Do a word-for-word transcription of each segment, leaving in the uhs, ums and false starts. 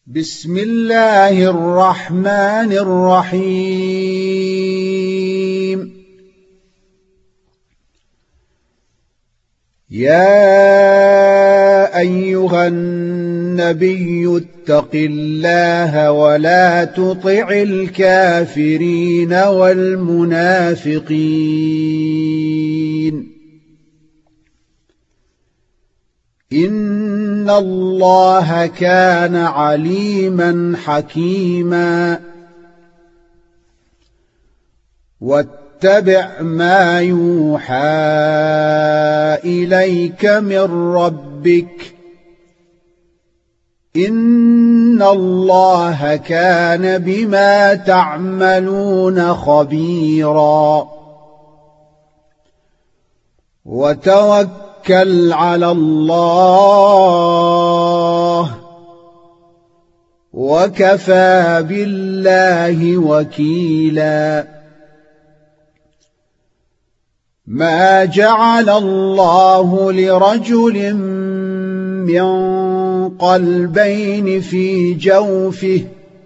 بسم الله الرحمن الرحيم. يا أيها النبي اتق الله ولا تطع الكافرين والمنافقين إن الله كان عليما حكيما. واتبع ما يوحى إليك من ربك إن الله كان بما تعملون خبيرا. وتوكل توكل على الله وكفى بالله وكيلا. ما جعل الله لرجل من قلبين في جوفه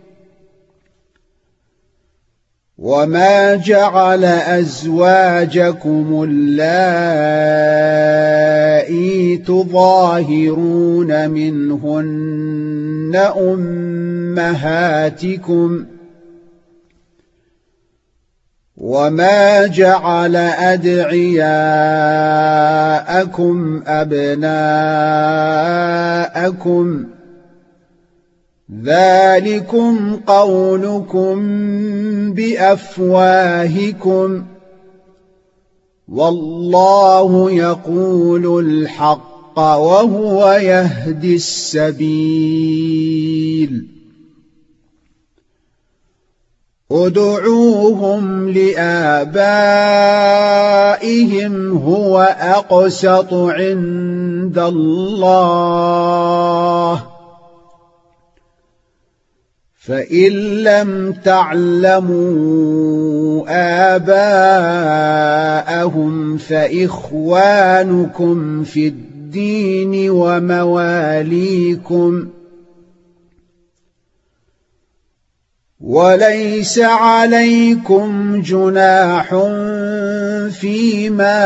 وما جعل أزواجكم اللائي تظاهرون منهن أمهاتكم وما جعل أدعياءكم أبناءكم ذلكم قولكم بأفواهكم والله يقول الحق وهو يهدي السبيل. ادعوهم لآبائهم هو أقسط عند الله فإن لم تعلموا آباءهم فإخوانكم في الدين ومواليكم وليس عليكم جناح فيما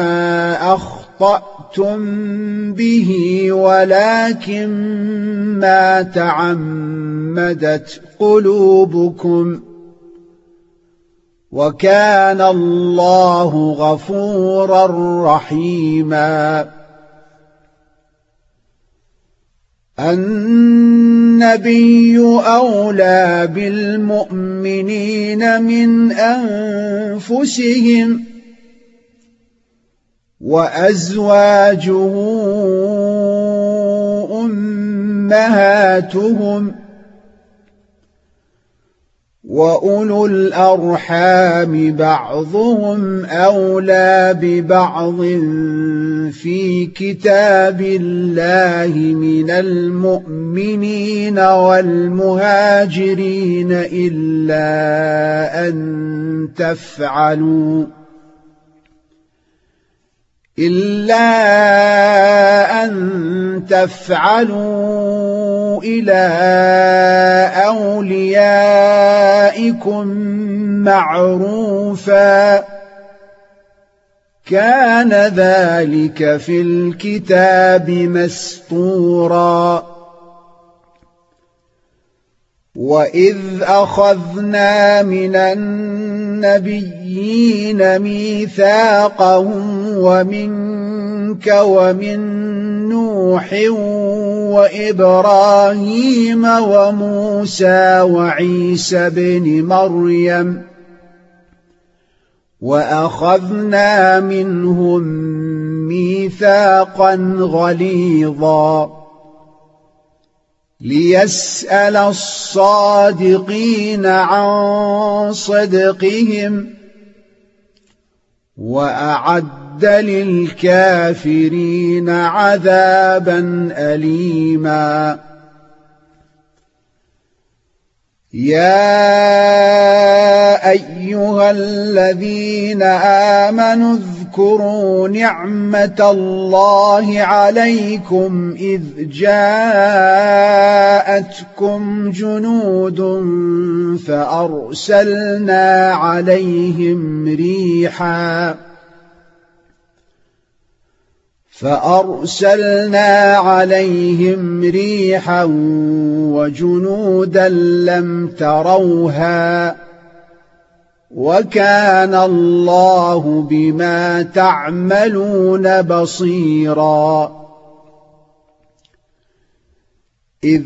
أخطأتم به ولكن ما تعمدت قلوبكم وكان الله غفورا رحيما. النبي أولى بالمؤمنين من أنفسهم وأزواجه أمهاتهم وأولو الأرحام بعضهم أولى ببعض في كتاب الله من المؤمنين والمهاجرين إلا أن تفعلوا إلا أن تفعلوا إلى أوليائكم معروفا كان ذلك في الكتاب مسطورا. وإذ أخذنا من النبيين ميثاقهم ومنك ومن نوح وإبراهيم وموسى وعيسى بن مريم وأخذنا منهم ميثاقا غليظا ليسأل الصادقين عن صدقهم وأعد للكافرين عذابا أليما. يا أيها الذين آمنوا اذكروا نعمة الله عليكم إذ جاءتكم جنود فأرسلنا عليهم ريحا فأرسلنا عليهم ريحا وجنودا لم تروها وكان الله بما تعملون بصيرا إذ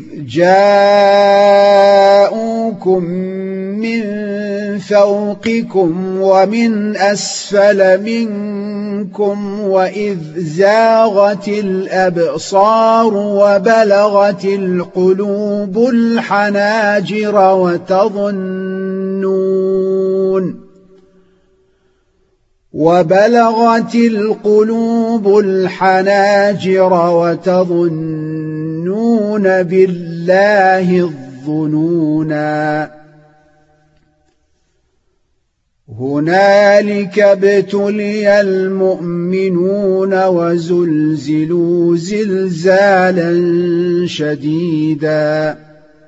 جاءوكم من فوقكم ومن أسفل منكم وإذ زاغت الأبصار وبلغت القلوب الحناجر وتظنون وبلغت القلوب الحناجر وتظنون بالله الظنونا هنالك ابتلي المؤمنون وزلزلوا زلزالا شديدا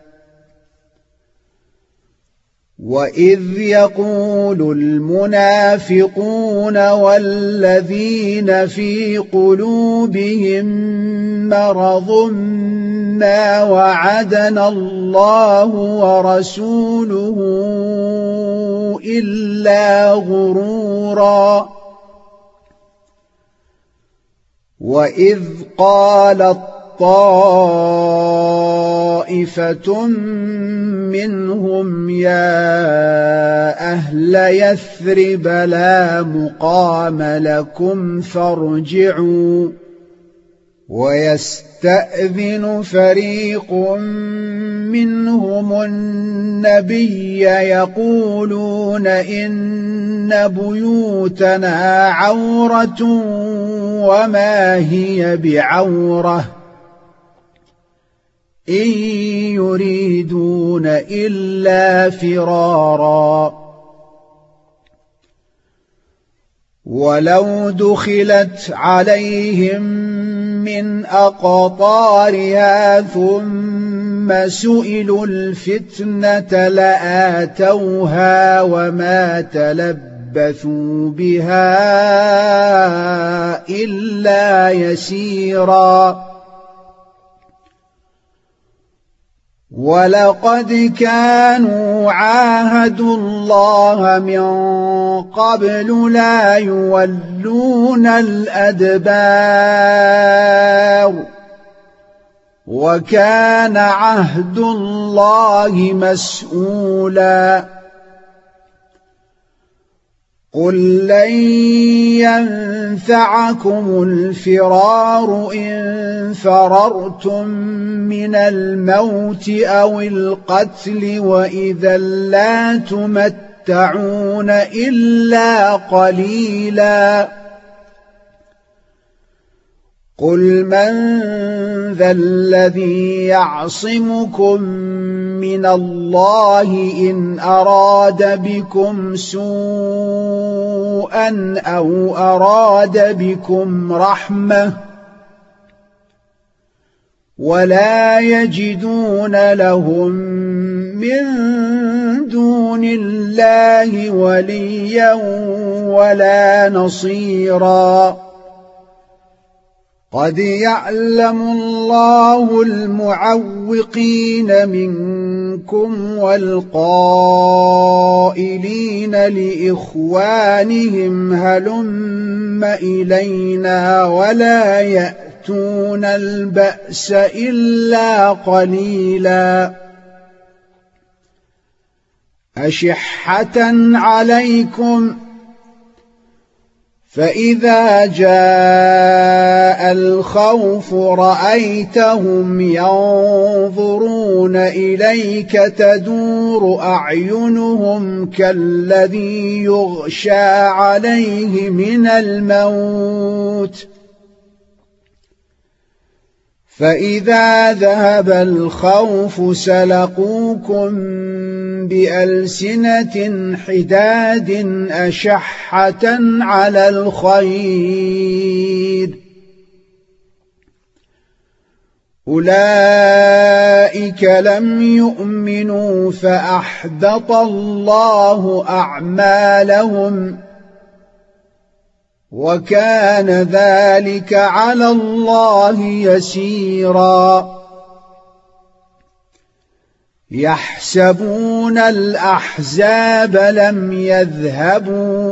وإذ يقول المنافقون والذين في قلوبهم مرض ما وعدنا الله ورسوله إلا غرورا وإذ قالت طائفة منهم يا أهل يثرب لا مقام لكم فارجعوا ويستأذن فريق منهم النبي يقولون إن بيوتنا عورة وما هي بعورة إن يريدون إلا فرارا ولو دخلت عليهم من أقطارها ثم سئلوا الفتنة لآتوها وما تلبثوا بها إلا يسيرا ولقد كانوا عاهدوا الله من قبل لا يولون الأدبار وكان عهد الله مسؤولا قل لن ينفعكم الفرار إن فررتم من الموت أو القتل وإذا لا تمتعون إلا قليلا قل من ذا الذي يعصمكم من الله إن أراد بكم سوءا أو أراد بكم رحمة ولا يجدون لهم من دون الله وليا ولا نصيرا قد يعلم الله المعوقين منكم والقائلين لإخوانهم هلم إلينا ولا يأتون البأس إلا قليلا أشحة عليكم فإذا جاء الخوف رأيتهم ينظرون إليك تدور أعينهم كالذي يغشى عليه من الموت فإذا ذهب الخوف سلقوكم بألسنة حداد أشحة على الخير أولئك لم يؤمنوا فأحبط الله أعمالهم وكان ذلك على الله يسيرا يحسبون الأحزاب لم يذهبوا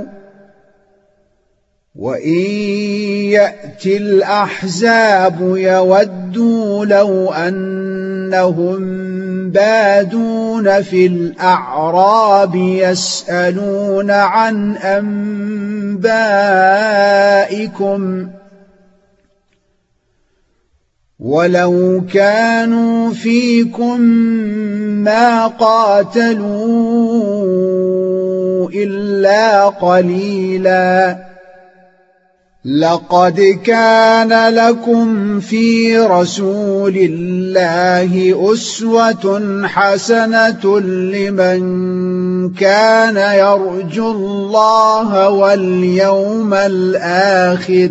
وإن يأتي الأحزاب يودوا لو أنهم بادون في الأعراب يسألون عن أنبائكم ولو كانوا فيكم ما قاتلوا إلا قليلا لقد كان لكم في رسول الله أسوة حسنة لمن كان يرجو الله واليوم الآخر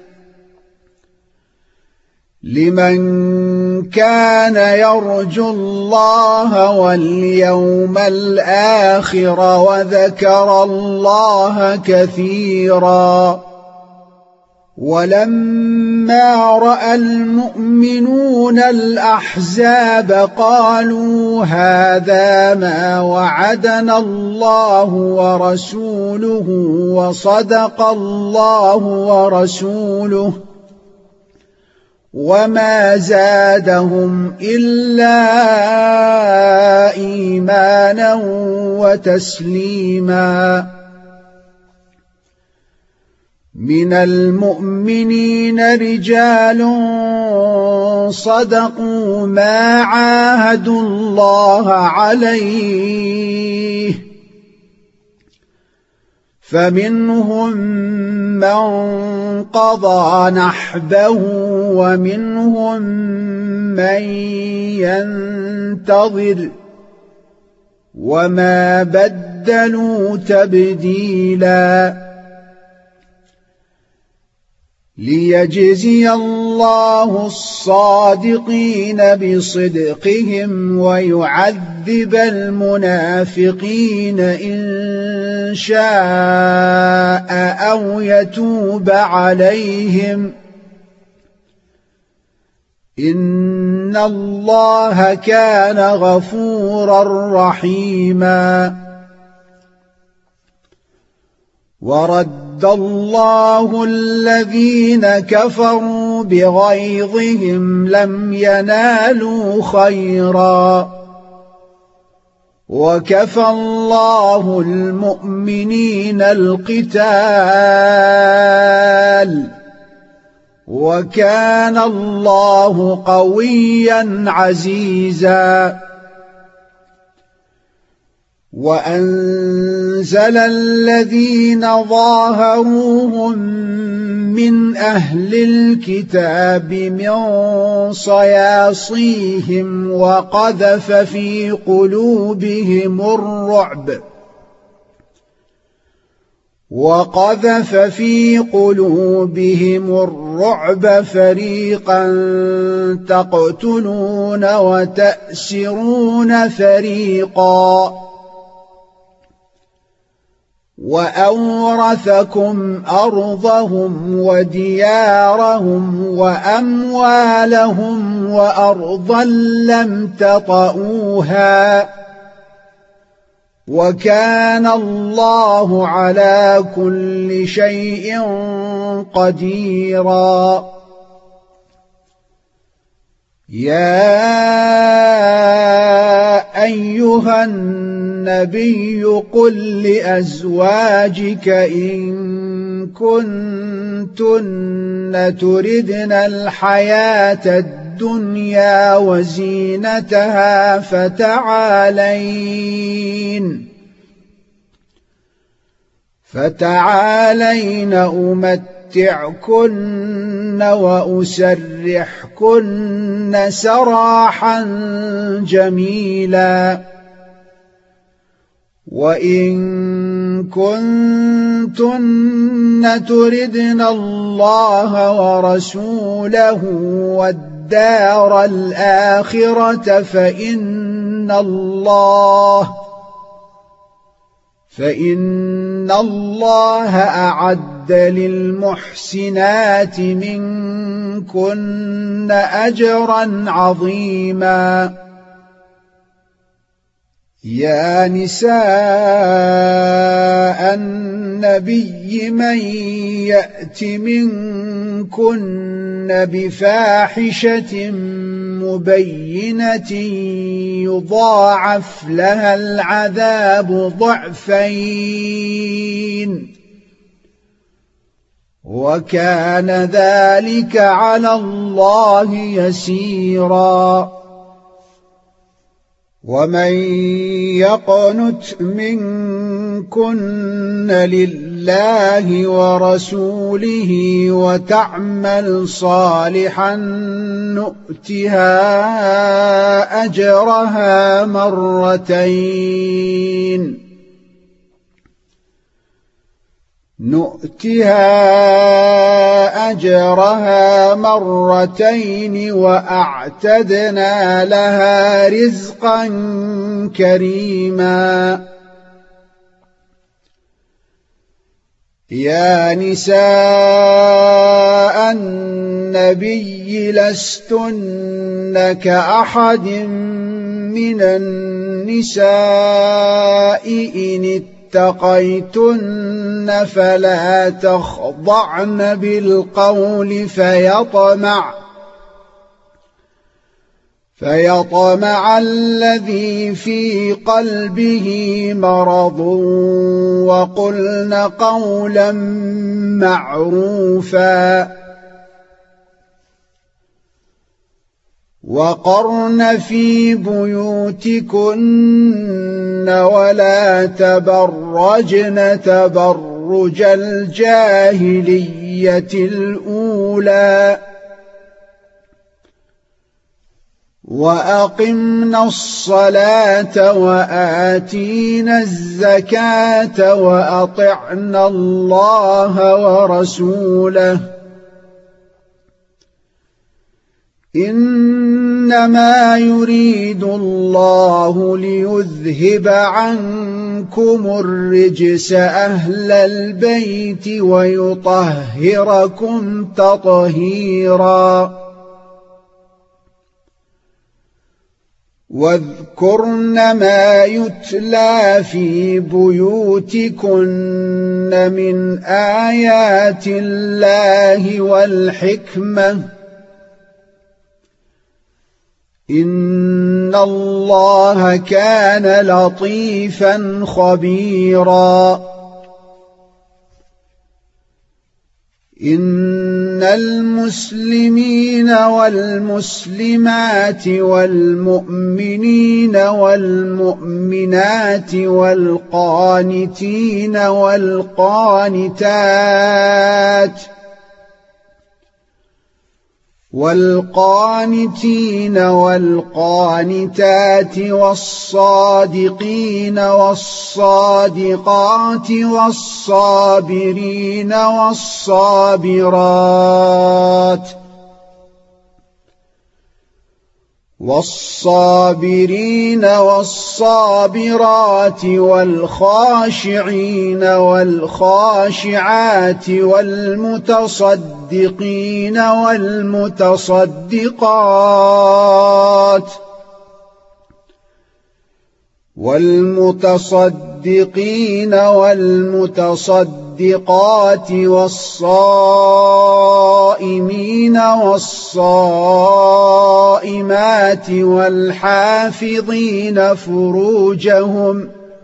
لمن كان يرجو الله واليوم الآخر وذكر الله كثيرا ولما رأى المؤمنون الأحزاب قالوا هذا ما وعدنا الله ورسوله وصدق الله ورسوله وما زادهم إلا إيمانا وتسليما من المؤمنين رجال صدقوا ما عاهدوا الله عليه فمنهم من قضى نحبه ومنهم من ينتظر وما بدلوا تبديلا ليجزي الله الصادقين بصدقهم ويعذب المنافقين إن شاء أو يتوب عليهم إن الله كان غفورا رحيما ورد الله الذين كفروا بغيظهم لم ينالوا خيرا وكفى الله المؤمنين القتال وكان الله قويا عزيزا وأنزل الذين ظاهروهم من أهل الكتاب من صياصيهم وقذف في قلوبهم الرعب وقذف في قلوبهم الرعب فريقا تقتلون وتأسرون فريقا وأورثكم أرضهم وديارهم وأموالهم وأرضا لم تطئوها وكان الله على كل شيء قديرا يا أيها النبي قل لأزواجك إن كنتن تردن الحياة الدنيا وزينتها فتعالين فتعالين أمتعكن أمتعكن وأسرحكن سراحا جميلا وإن كنتن تردن الله ورسوله والدار الآخرة فإن الله فإن الله أعد للمحسنات منكن أجرا عظيما. يا نساء النبي من يأت منكن بفاحشة مبينة يضاعف لها العذاب ضعفين وكان ذلك على الله يسيرا. ومن يقنت منكن لله ورسوله وتعمل صالحا نؤتها أجرها مرتين نؤتها أجرها مرتين وأعتدنا لها رزقا كريما. يا نساء النبي لستن كأحد من النساء إن اتقيتن فلا تخضعن بالقول فيطمع فيطمع الذي في قلبه مرض وقلن قولا معروفا وقرن في بيوتكن ولا تبرجن تبرج الجاهلية الأولى وأقمنا الصلاة وآتينا الزكاة وأطعنا الله ورسوله إنما يريد الله ليذهب عنكم الرجس أهل البيت ويطهركم تطهيرا. واذكرن ما يتلى في بيوتكن من آيات الله والحكمة إن الله كان لطيفا خبيرا. إن المسلمين والمسلمات والمؤمنين والمؤمنات والقانتين والقانتات والقانتين والقانتات والصادقين والصادقات والصابرين والصابرات والصابرين والصابرات والخاشعين والخاشعات والمتصدقين والمتصدقات والمتصدقين والمتصدقات والصائمين والصائمات والحافظين فروجهم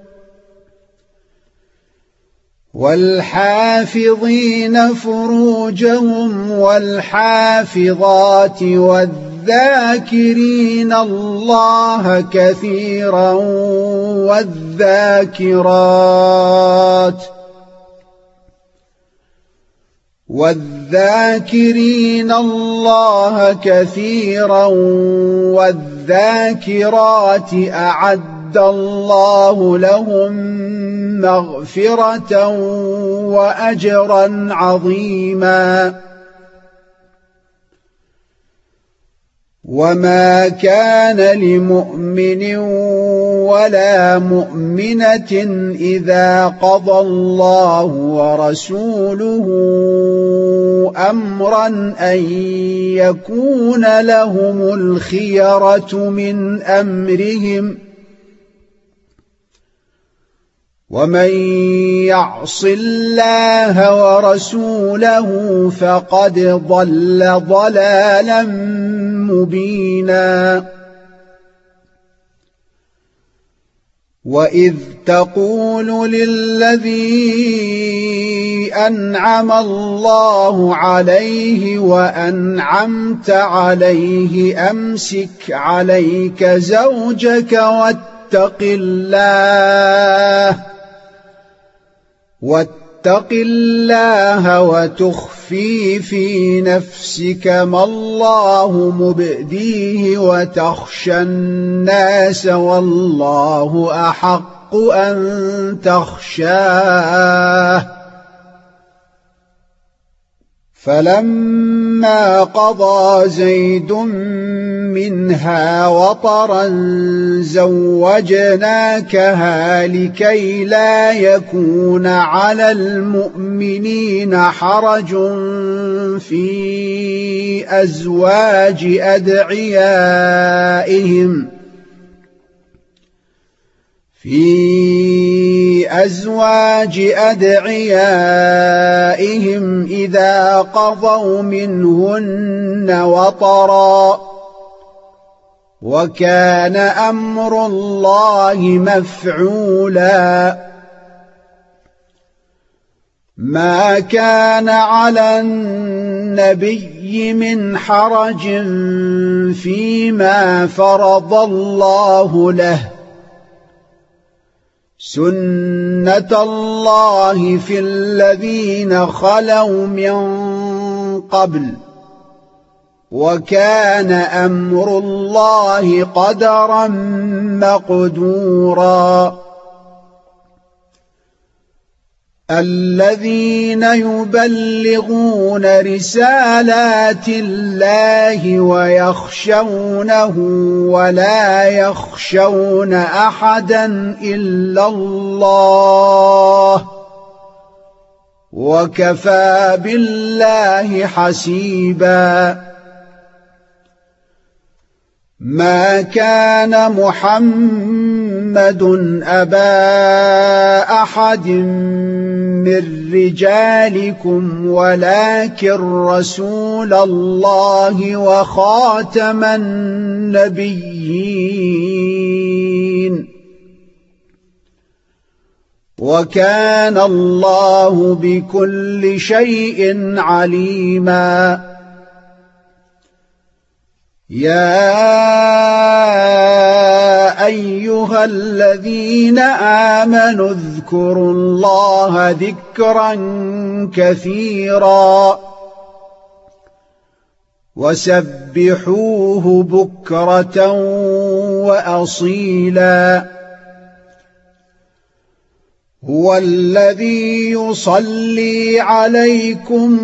والحافظين فروجهم والحافظات والذاكرين الله كثيرا والذاكرات والذاكرين الله كثيرا والذاكرات أعد الله لهم مغفرة وأجرا عظيما وما كان لمؤمن ولا مؤمنة إذا قضى الله ورسوله أمرا أن يكون لهم الخيرة من أمرهم ومن يعص الله ورسوله فقد ضل ضلالا مبينا وإذ تقول للذي أنعم الله عليه وأنعمت عليه أمسك عليك زوجك واتق الله واتق الله وتخفي في نفسك ما الله مبديه وتخشى الناس والله أحق أن تخشاه فلما قضى زيد منها وطرا زوجناكها لكي لا يكون على المؤمنين حرج في أزواج أدعيائهم في أزواج أدعيائهم إذا قضوا منهن وطرا وكان أمر الله مفعولا ما كان على النبي من حرج فيما فرض الله له سنة الله في الذين خلوا من قبل وكان أمر الله قدرا مقدورا الذين يبلغون رسالات الله ويخشونه ولا يخشون أحدا إلا الله وكفى بالله حسيبا ما كان محمد أبا أحد من رجالكم ولكن رسول الله وخاتم النبيين وكان الله بكل شيء عليما يا أيها الذين آمنوا اذكروا الله ذكرا كثيرا وسبحوه بكرة وأصيلا هو الذي يصلي عليكم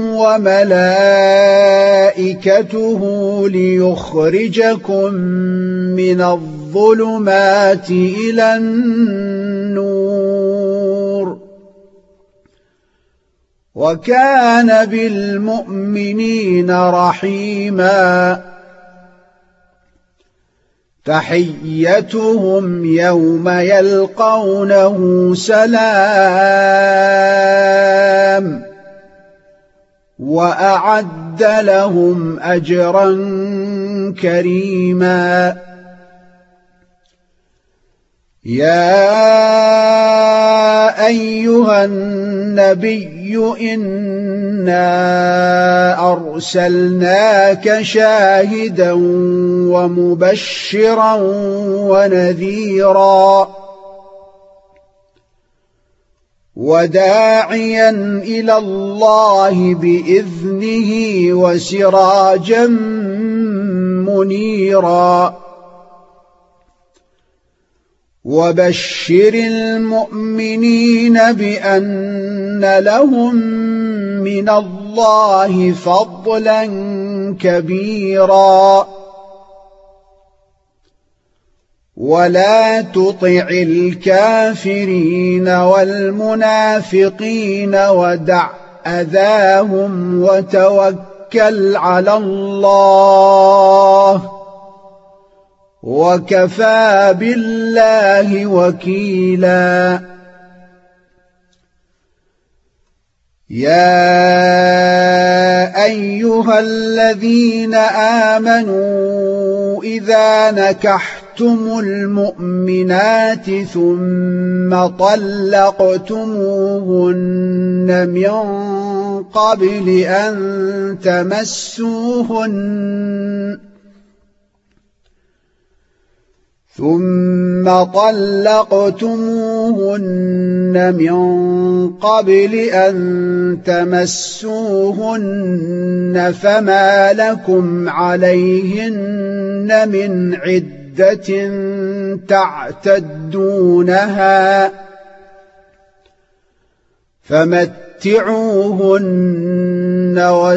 وملائكته ليخرجكم من الظلمات إلى النور وكان بالمؤمنين رحيما تحيتهم يوم يلقونه سلام وأعد لهم أجرا كريما يا أيها النبي إنا أرسلناك شاهدا ومبشرا ونذيرا وداعيا إلى الله بإذنه وسراجا منيرا وبشر المؤمنين بأن لهم من الله فضلا كبيرا ولا تطع الكافرين والمنافقين ودع أذاهم وتوكل على الله وكفى بالله وكيلا يا أيها الذين آمنوا إذا نكحتم المؤمنات ثم طلقتموهن من قبل أن تمسوهن ثم طلقتموهن من قبل أن تمسوهن فما لكم عليهن من عدة تعتدونها فمتعوهن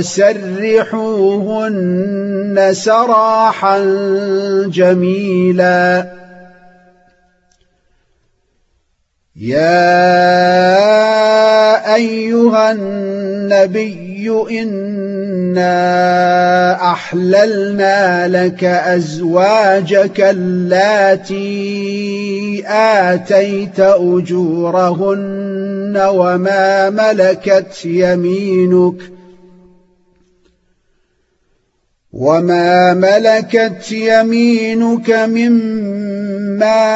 وسرحوهن سراحا جميلا يا أيها النبي إنا أحللنا لك أزواجك اللاتي آتيت أجورهن وما ملكت يمينك وما ملكت يمينك مما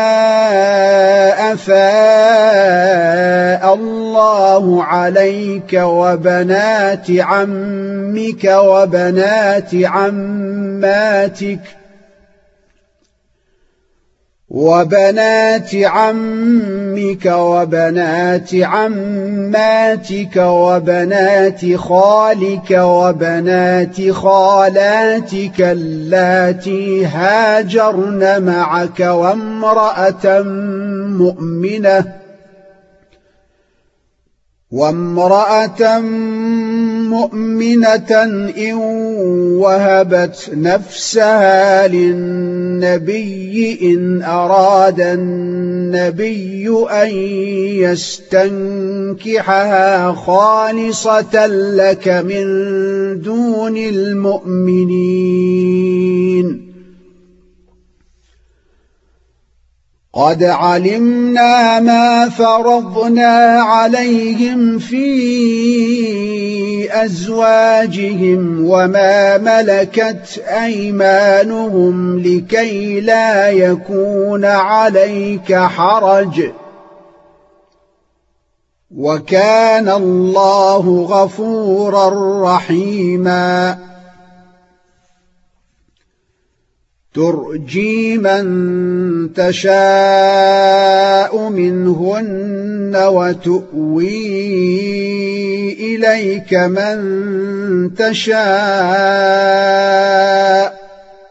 أفاء الله عليك وبنات عمك وبنات عماتك وبنات عمك وبنات عماتك وبنات خالك وبنات خالاتك اللاتي هاجرن معك وامرأة مؤمنة وامرأة مؤمنة إن وهبت نفسها للنبي إن أراد النبي أن يستنكحها خالصة لك من دون المؤمنين قد علمنا ما فرضنا عليهم في أزواجهم وما ملكت أيمانهم لكي لا يكون عليك حرج وكان الله غفورا رحيما ترجي من تشاء منهن وتؤوي إليك من تشاء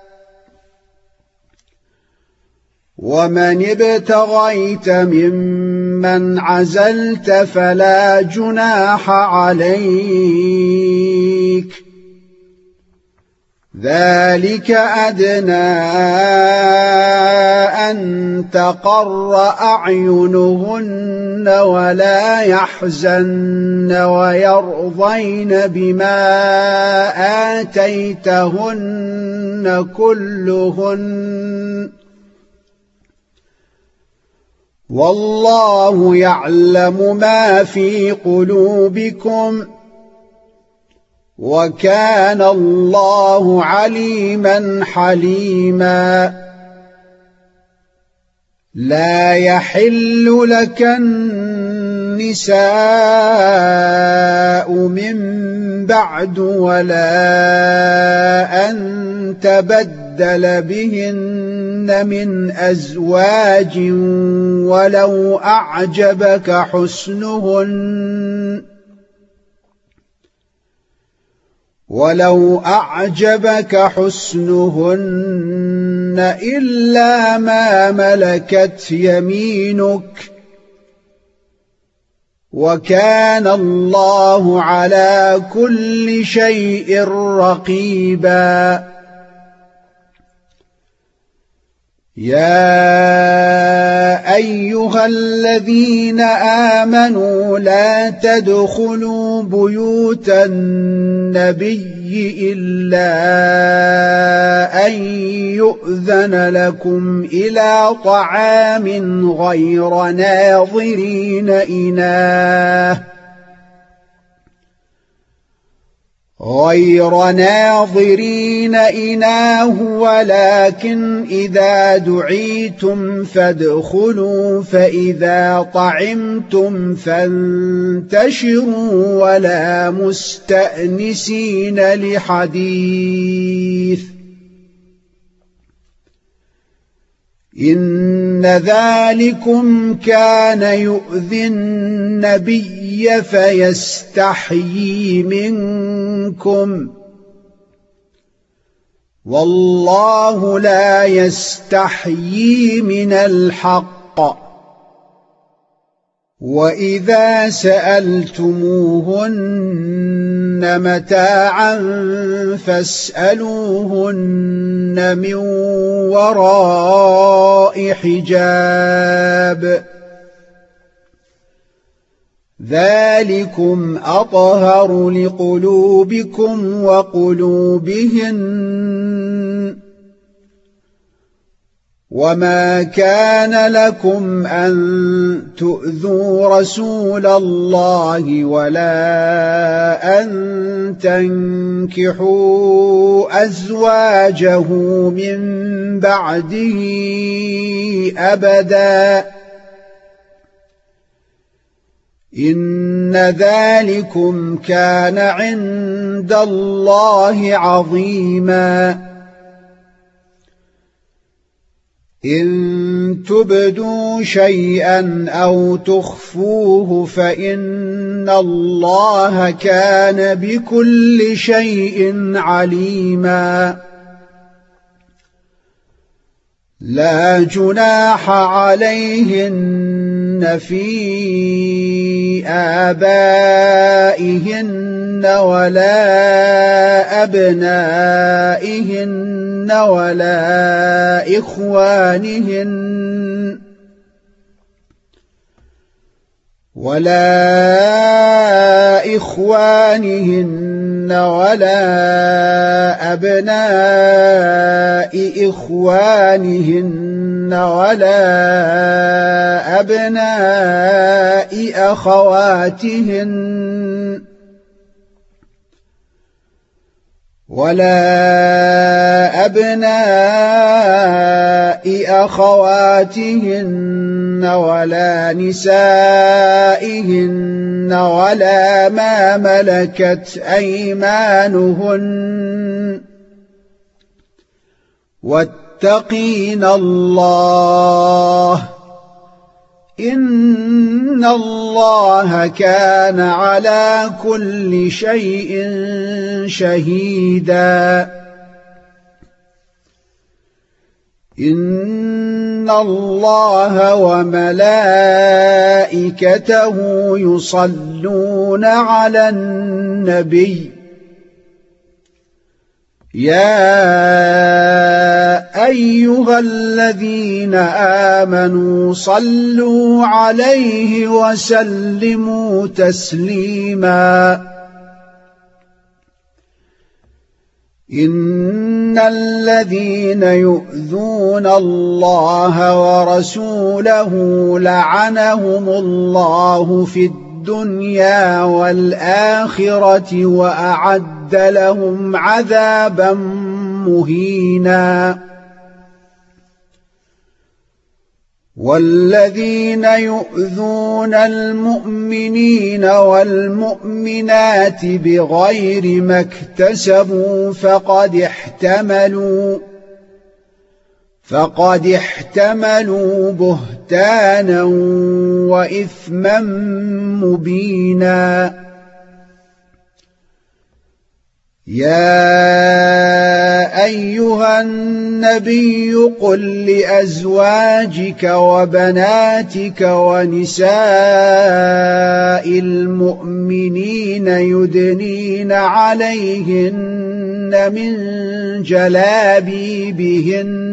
ومن ابتغيت ممن عزلت فلا جناح عليك ذلك أدنى أن تقر أعينهن ولا يحزن ويرضين بما آتيتهن كلهن والله يعلم ما في قلوبكم وكان الله عليما حليما لا يحل لك النساء من بعد ولا أن تبدل ليستبدل بهن من أزواج ولو أعجبك حسنهن ولو أعجبك حسنهن إلا ما ملكت يمينك وكان الله على كل شيء رقيبا يا أيها الذين آمنوا لا تدخلوا بيوت النبي إلا أن يؤذن لكم إلى طعام غير ناظرين إناه غير ناظرين إناه ولكن إذا دعيتم فادخلوا فإذا طعمتم فانتشروا ولا مستأنسين لحديث إن ذلكم كان يؤذي النبي فيستحيي منكم والله لا يستحيي من الحق وإذا سألتموهن متاعا فاسألوهن من وراء حجاب ذلكم أطهر لقلوبكم وقلوبهن وما كان لكم أن تؤذوا رسول الله ولا أن تنكحوا أزواجه من بعده أبدا إن ذلكم كان عند الله عظيما إن تبدوا شيئا أو تخفوه فإن الله كان بكل شيء عليما لا جناح عليهن في آبائهن ولا أبنائهن ولا إخوانهن ولا إخوانهن ولا أبناء إخوانهن ولا أبناء أخواتهن ولا أبناء أخواتهن ولا نسائهن ولا ما ملكت أيمانهن واتقين الله إن الله كان على كل شيء شهيدا إن الله وملائكته يصلون على النبي يا أيها الذين آمنوا صلوا عليه وسلموا تسليما إن الذين يؤذون الله ورسوله لعنهم الله في الدنيا والآخرة وأعد لهم عذابا مهينا والذين يؤذون المؤمنين والمؤمنات بغير ما اكتسبوا فقد احتملوا فقد احتملوا بهتانا وإثما مبينا يا أيها النبي قل لأزواجك وبناتك ونساء المؤمنين يدنين عليهن من جلابيبهن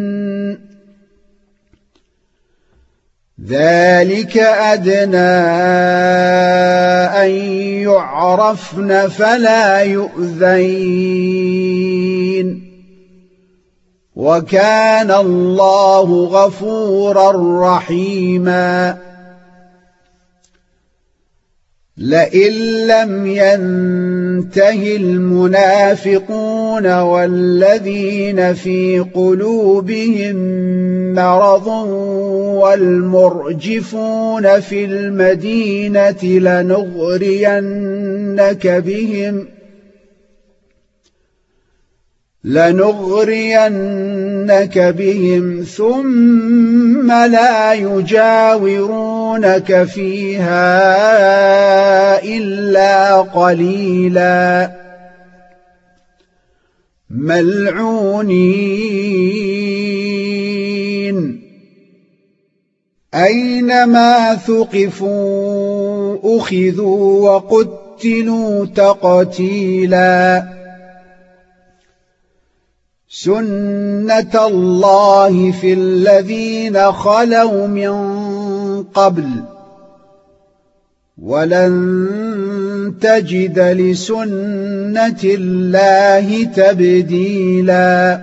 ذلك أدنى أن يعرفن فلا يؤذين وكان الله غفورا رحيما لئن لم ينته المنافقون والذين في قلوبهم مرض والمرجفون في المدينة لنغرينك بهم لنغرينك بهم ثم لا يجاورونك فيها إلا قليلا ملعونين أينما ثقفوا أخذوا وقتلوا تقتيلا سنة الله في الذين خلوا من قبل ولن تجد لسنة الله تبديلا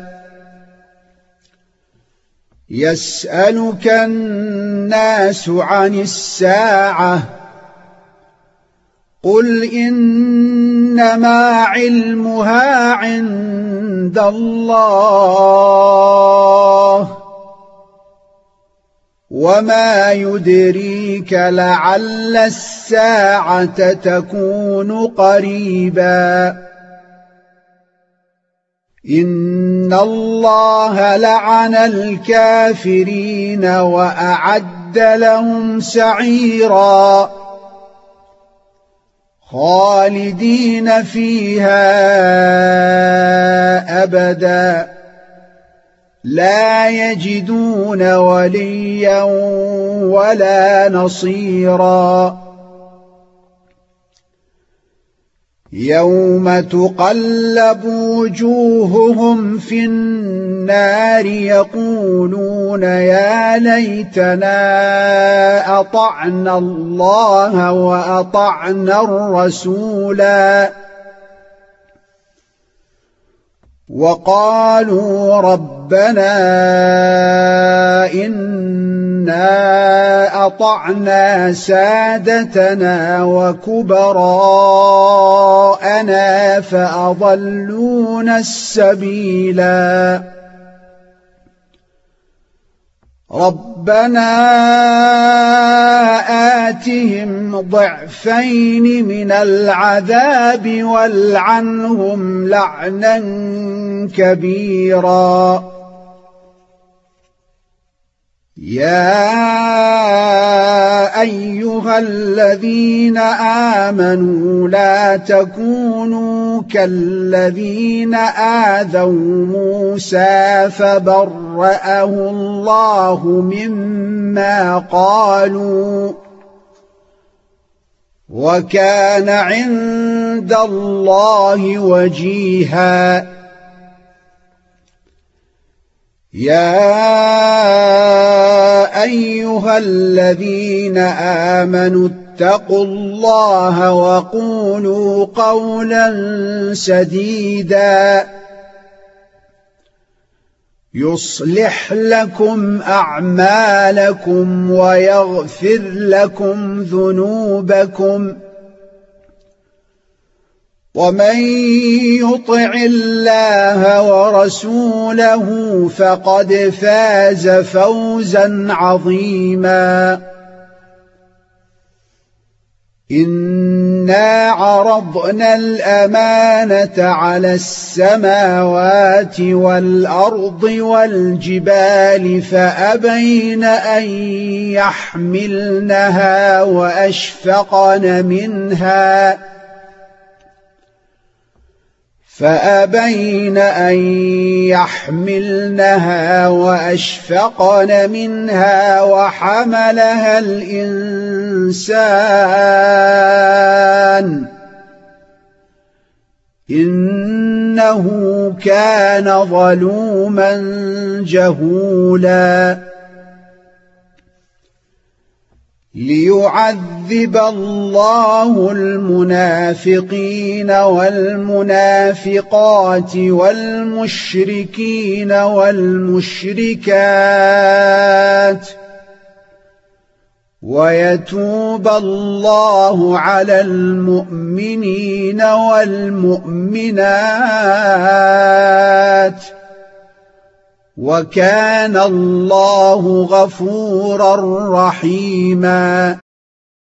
يسألك الناس عن الساعة قل إنما علمها عند الله وما يدريك لعل الساعة تكون قريبا إن الله لعن الكافرين وأعد لهم سعيرا خالدين فيها أبدا لا يجدون وليا ولا نصيرا يوم تقلب وجوههم في النار يقولون يا ليتنا أطعنا الله وأطعنا الرسولا وقالوا ربنا إنا أطعنا سادتنا وكبراءنا فأضلونا السبيلا ربنا آتهم ضعفين من العذاب والعنهم لعنا كبيرا يا أيها الذين آمنوا لا تكونوا كالذين آذوا موسى فبرأه الله مما قالوا وكان عند الله وجيها يا أيها الذين آمنوا اتقوا الله وقولوا قولا سديدا يصلح لكم أعمالكم ويغفر لكم ذنوبكم ومن يطع الله ورسوله فقد فاز فوزا عظيما إنا عرضنا الأمانة على السماوات والأرض والجبال فأبين أن يحملنها وأشفقن منها فأبين أن يحملنها وأشفقن منها وحملها الإنسان إنه كان ظلوما جهولا ليعذب الله المنافقين والمنافقات والمشركين والمشركات ويتوب الله على المؤمنين والمؤمنات وكان الله غفورا رحيما